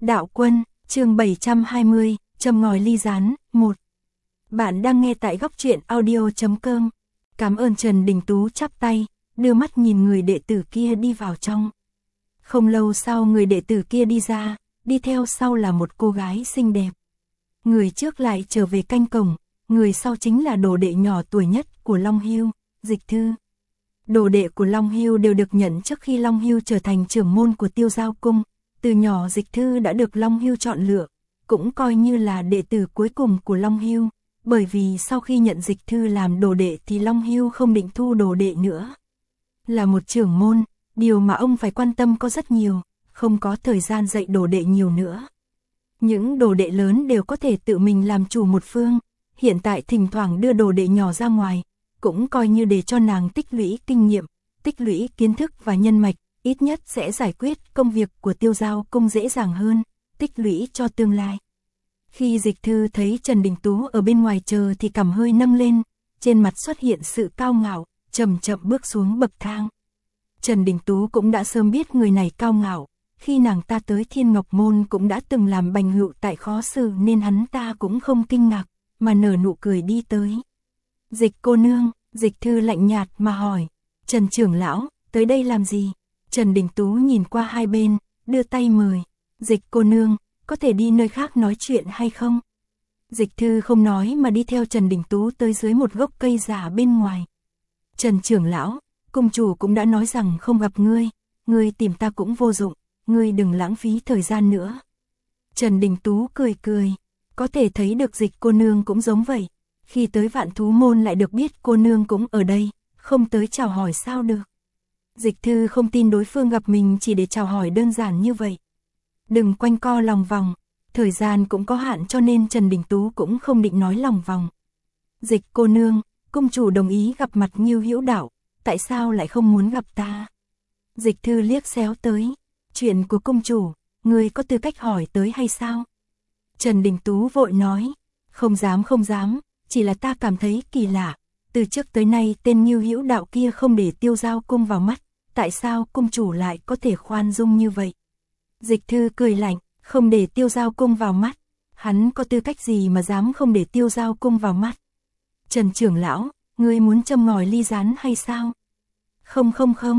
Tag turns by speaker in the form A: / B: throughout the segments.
A: Đạo Quân, chương 720, châm ngòi ly gián, 1. Bạn đang nghe tại góc truyện audio.com. Cảm ơn. Trần Đình Tú chắp tay, đưa mắt nhìn người đệ tử kia đi vào trong. Không lâu sau người đệ tử kia đi ra, đi theo sau là một cô gái xinh đẹp. Người trước lại trở về canh cổng, người sau chính là đồ đệ nhỏ tuổi nhất của Long Hưu, Dịch Thư. Đồ đệ của Long Hưu đều được nhận trước khi Long Hưu trở thành trưởng môn của Tiêu Giao Cung. Từ nhỏ Dịch Thư đã được Long Hưu chọn lựa, cũng coi như là đệ tử cuối cùng của Long Hưu, bởi vì sau khi nhận Dịch Thư làm đồ đệ thì Long Hưu không định thu đồ đệ nữa. Là một trưởng môn, điều mà ông phải quan tâm có rất nhiều, không có thời gian dạy đồ đệ nhiều nữa. Những đồ đệ lớn đều có thể tự mình làm chủ một phương, hiện tại thỉnh thoảng đưa đồ đệ nhỏ ra ngoài, cũng coi như để cho nàng tích lũy kinh nghiệm, tích lũy kiến thức và nhân mạch, ít nhất sẽ giải quyết công việc của Tiêu Giao Cung dễ dàng hơn, tích lũy cho tương lai. Khi Dịch Thư thấy Trần Đình Tú ở bên ngoài chờ thì cằm hơi nâng lên, trên mặt xuất hiện sự cao ngạo, chậm chậm bước xuống bậc thang. Trần Đình Tú cũng đã sớm biết người này cao ngạo, khi nàng ta tới Thiên Ngọc Môn cũng đã từng làm bành hữu tại khó xử nên hắn ta cũng không kinh ngạc, mà nở nụ cười đi tới. Dịch cô nương, Dịch Thư lạnh nhạt mà hỏi, Trần trưởng lão, tới đây làm gì? Trần Đình Tú nhìn qua hai bên, đưa tay mời, Dịch cô nương, có thể đi nơi khác nói chuyện hay không? Dịch Thư không nói mà đi theo Trần Đình Tú tới dưới một gốc cây già bên ngoài. Trần trưởng lão, cung chủ cũng đã nói rằng không gặp ngươi tìm ta cũng vô dụng, ngươi đừng lãng phí thời gian nữa. Trần Đình Tú cười cười, có thể thấy được Dịch cô nương cũng giống vậy, khi tới Vạn Thú Môn lại được biết cô nương cũng ở đây, không tới chào hỏi sao được. Dịch Thư không tin đối phương gặp mình chỉ để chào hỏi đơn giản như vậy. Đừng quanh co lòng vòng, thời gian cũng có hạn cho nên Trần Đình Tú cũng không định nói lòng vòng. Dịch cô nương, cung chủ đồng ý gặp mặt Ngưu Hữu Đạo, tại sao lại không muốn gặp ta? Dịch Thư liếc xéo tới, chuyện của cung chủ, ngươi có tư cách hỏi tới hay sao? Trần Đình Tú vội nói, không dám, chỉ là ta cảm thấy kỳ lạ, từ trước tới nay tên Ngưu Hữu Đạo kia không để Tiêu Giao Cung vào mắt, tại sao cung chủ lại có thể khoan dung như vậy? Dịch Thư cười lạnh, không để Tiêu Giao Cung vào mắt, hắn có tư cách gì mà dám không để Tiêu Giao Cung vào mắt? Trần trưởng lão, ngươi muốn châm ngòi ly gián hay sao? Không,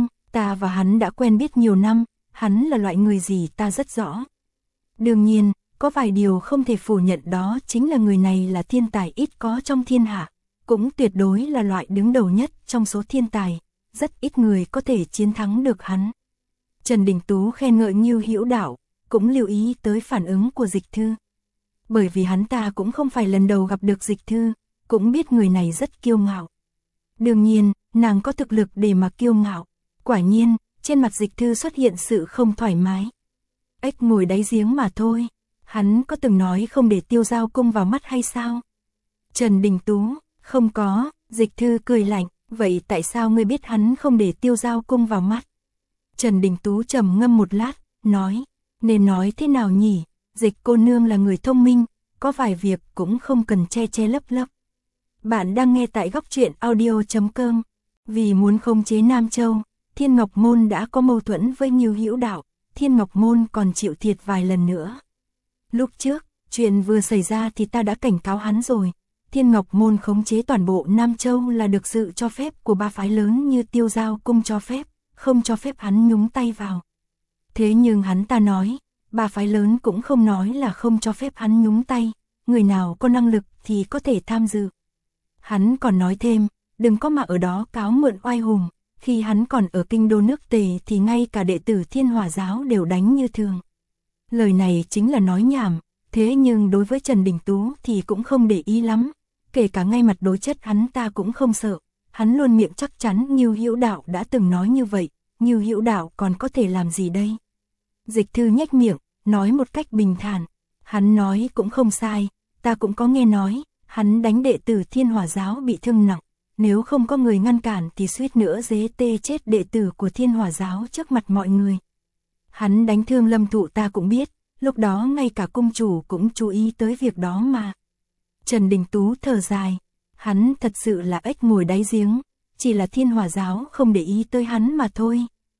A: ta và hắn đã quen biết nhiều năm, hắn là loại người gì ta rất rõ. Đương nhiên, có vài điều không thể phủ nhận, đó chính là người này là thiên tài ít có trong thiên hạ, cũng tuyệt đối là loại đứng đầu nhất trong số thiên tài, rất ít người có thể chiến thắng được hắn. Trần Đình Tú khen ngợi Ngưu Hữu Đạo, cũng lưu ý tới phản ứng của Dịch Thư. Bởi vì hắn ta cũng không phải lần đầu gặp được Dịch Thư, cũng biết người này rất kiêu ngạo. Đương nhiên, nàng có thực lực để mà kiêu ngạo. Quả nhiên, trên mặt Dịch Thư xuất hiện sự không thoải mái. Ếch ngồi đáy giếng mà thôi, hắn có từng nói không để Tiêu Giao Cung vào mắt hay sao? Trần Đình Tú, không có. Dịch Thư cười lạnh, vậy tại sao ngươi biết hắn không để Tiêu Giao Cung vào mắt? Trần Đình Tú trầm ngâm một lát, nói, nên nói thế nào nhỉ? Dịch cô nương là người thông minh, có vài việc cũng không cần che lấp. Bạn đang nghe tại góc truyện audio.com. Vì muốn khống chế Nam Châu, Thiên Ngọc Môn đã có mâu thuẫn với Ngưu Hữu Đạo, Thiên Ngọc Môn còn chịu thiệt vài lần nữa. Lúc trước, chuyện vừa xảy ra thì ta đã cảnh cáo hắn rồi, Thiên Ngọc Môn khống chế toàn bộ Nam Châu là được sự cho phép của ba phái lớn như Tiêu Giao Cung cho phép, không cho phép hắn nhúng tay vào. Thế nhưng hắn ta nói, ba phái lớn cũng không nói là không cho phép hắn nhúng tay, người nào có năng lực thì có thể tham dự. Hắn còn nói thêm, đừng có mà ở đó cáo mượn oai hùng, khi hắn còn ở kinh đô nước Tề thì ngay cả đệ tử Thiên Hỏa Giáo đều đánh như thường. Lời này chính là nói nhảm, thế nhưng đối với Trần Đình Tú thì cũng không để ý lắm, kể cả ngay mặt đối chất hắn ta cũng không sợ, hắn luôn miệng chắc chắn Ngưu Hữu Đạo đã từng nói như vậy, Ngưu Hữu Đạo còn có thể làm gì đây? Dịch Thư nhếch miệng, nói một cách bình thản, hắn nói cũng không sai, ta cũng có nghe nói, hắn đánh đệ tử Thiên Hỏa Giáo bị thương nặng, nếu không có người ngăn cản thì suýt nữa dế tê chết đệ tử của Thiên Hỏa Giáo trước mặt mọi người. Hắn đánh thương Lâm Thụ ta cũng biết, lúc đó ngay cả cung chủ cũng chú ý tới việc đó mà. Trần Đình Tú thở dài, hắn thật sự là ếch ngồi đáy giếng, chỉ là Thiên Hỏa Giáo không để ý tới hắn mà thôi.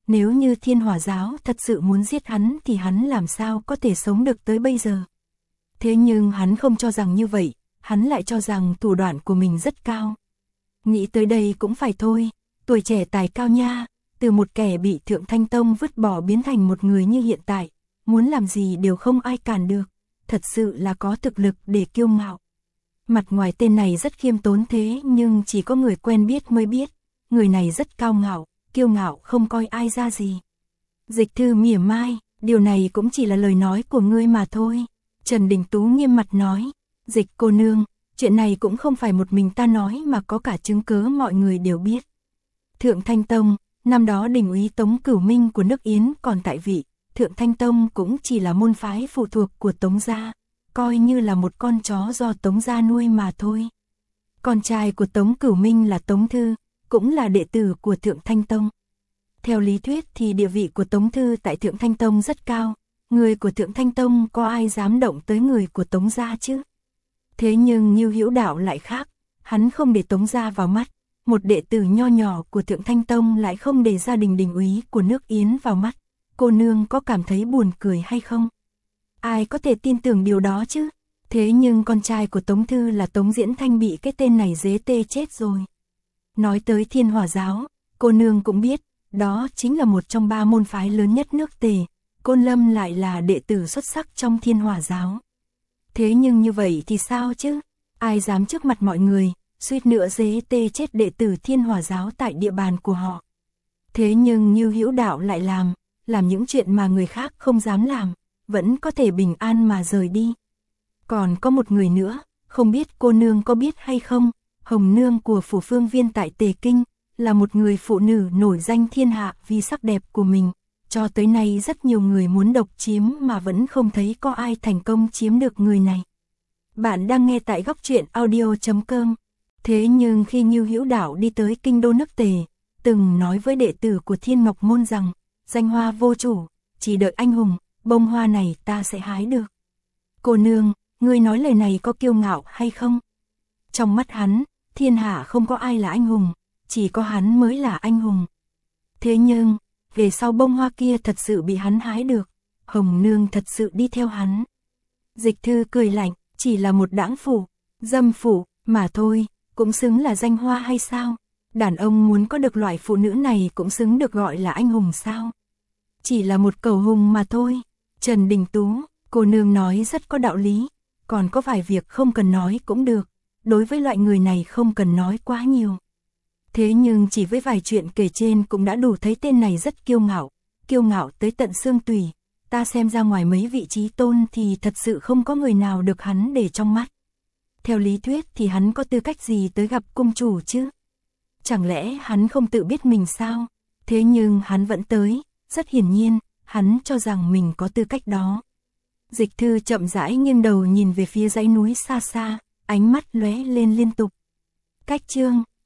A: nếu như Thiên Hỏa giáo thật sự muốn giết hắn thì hắn làm sao có thể sống được tới bây giờ. Thế nhưng hắn không cho rằng như vậy, hắn lại cho rằng thủ đoạn của mình rất cao. Nghĩ tới đây cũng phải thôi, tuổi trẻ tài cao nha, từ một kẻ bị Thượng Thanh Tông vứt bỏ biến thành một người như hiện tại, muốn làm gì đều không ai cản được, thật sự là có thực lực để kiêu ngạo. Mặt ngoài tên này rất khiêm tốn thế nhưng chỉ có người quen biết mới biết, người này rất cao ngạo, kiêu ngạo không coi ai ra gì. Dịch Thư mỉa mai, điều này cũng chỉ là lời nói của ngươi mà thôi. Trần Đình Tú nghiêm mặt nói, Dịch cô nương, chuyện này cũng không phải một mình ta nói mà có cả chứng cớ mọi người đều biết. Thượng Thanh Tông, năm đó đình úy Tống Cửu Minh của nước Yến còn tại vị, Thượng Thanh Tông cũng chỉ là môn phái phụ thuộc của Tống gia, coi như là một con chó do Tống gia nuôi mà thôi. Con trai của Tống Cửu Minh là Tống Thư, cũng là đệ tử của Thượng Thanh Tông. Theo lý thuyết thì địa vị của Tống Thư tại Thượng Thanh Tông rất cao, người của Thượng Thanh Tông có ai dám động tới người của Tống gia chứ? Thế nhưng Ngưu Hữu Đạo lại khác, hắn không để Tống gia vào mắt, một đệ tử nho nhỏ của Thượng Thanh Tông lại không để gia đình đình úy của nước Yến vào mắt. Cô nương có cảm thấy buồn cười hay không? Ai có thể tin tưởng điều đó chứ? Thế nhưng con trai của Tống Thư là Tống Diễn Thanh bị cái tên này dế tê chết rồi. Nói tới Thiên Hỏa giáo, cô nương cũng biết, đó chính là một trong 3 môn phái lớn nhất nước Tề, Côn Lâm lại là đệ tử xuất sắc trong Thiên Hỏa giáo. Thế nhưng như vậy thì sao chứ? Ai dám trước mặt mọi người, suýt nữa dế tê chết đệ tử Thiên Hỏa giáo tại địa bàn của họ. Thế nhưng Ngưu Hữu Đạo lại làm những chuyện mà người khác không dám làm, vẫn có thể bình an mà rời đi. Còn có một người nữa, không biết cô nương có biết hay không, Hồng Nương của Phủ Phương Viên tại Tề Kinh, là một người phụ nữ nổi danh thiên hạ vì sắc đẹp của mình. Cho tới nay rất nhiều người muốn độc chiếm mà vẫn không thấy có ai thành công chiếm được người này. Bạn đang nghe tại góc truyện audio.com. Thế nhưng khi Ngưu Hữu Đạo đi tới kinh đô nước Tề, từng nói với đệ tử của Thiên Ngọc Môn rằng, danh hoa vô chủ, chỉ đợi anh hùng, bông hoa này ta sẽ hái được. Cô nương, ngươi nói lời này có kiêu ngạo hay không? Trong mắt hắn, thiên hạ không có ai là anh hùng, chỉ có hắn mới là anh hùng. Thế nhưng, về sau bông hoa kia thật sự bị hắn hái được, Hồng Nương thật sự đi theo hắn. Dịch Thư cười lạnh, chỉ là một đãng phủ, dâm phủ, mà thôi, cũng xứng là danh hoa hay sao? Đàn ông muốn có được loại phụ nữ này cũng xứng được gọi là anh hùng sao? Chỉ là một cầu hùng mà thôi. Trần Đình Tú, cô nương nói rất có đạo lý, còn có vài việc không cần nói cũng được, đối với loại người này không cần nói quá nhiều. Thế nhưng chỉ với vài chuyện kể trên cũng đã đủ thấy tên này rất kiêu ngạo tới tận xương tủy. Ta xem ra ngoài mấy vị trí tôn thì thật sự không có người nào được hắn để trong mắt. Theo lý thuyết thì hắn có tư cách gì tới gặp cung chủ chứ? Chẳng lẽ hắn không tự biết mình sao? Thế nhưng hắn vẫn tới, rất hiển nhiên, hắn cho rằng mình có tư cách đó. Dịch Thư chậm rãi nghiêng đầu nhìn về phía dãy núi xa xa, ánh mắt lóe lên liên tục. Cách chương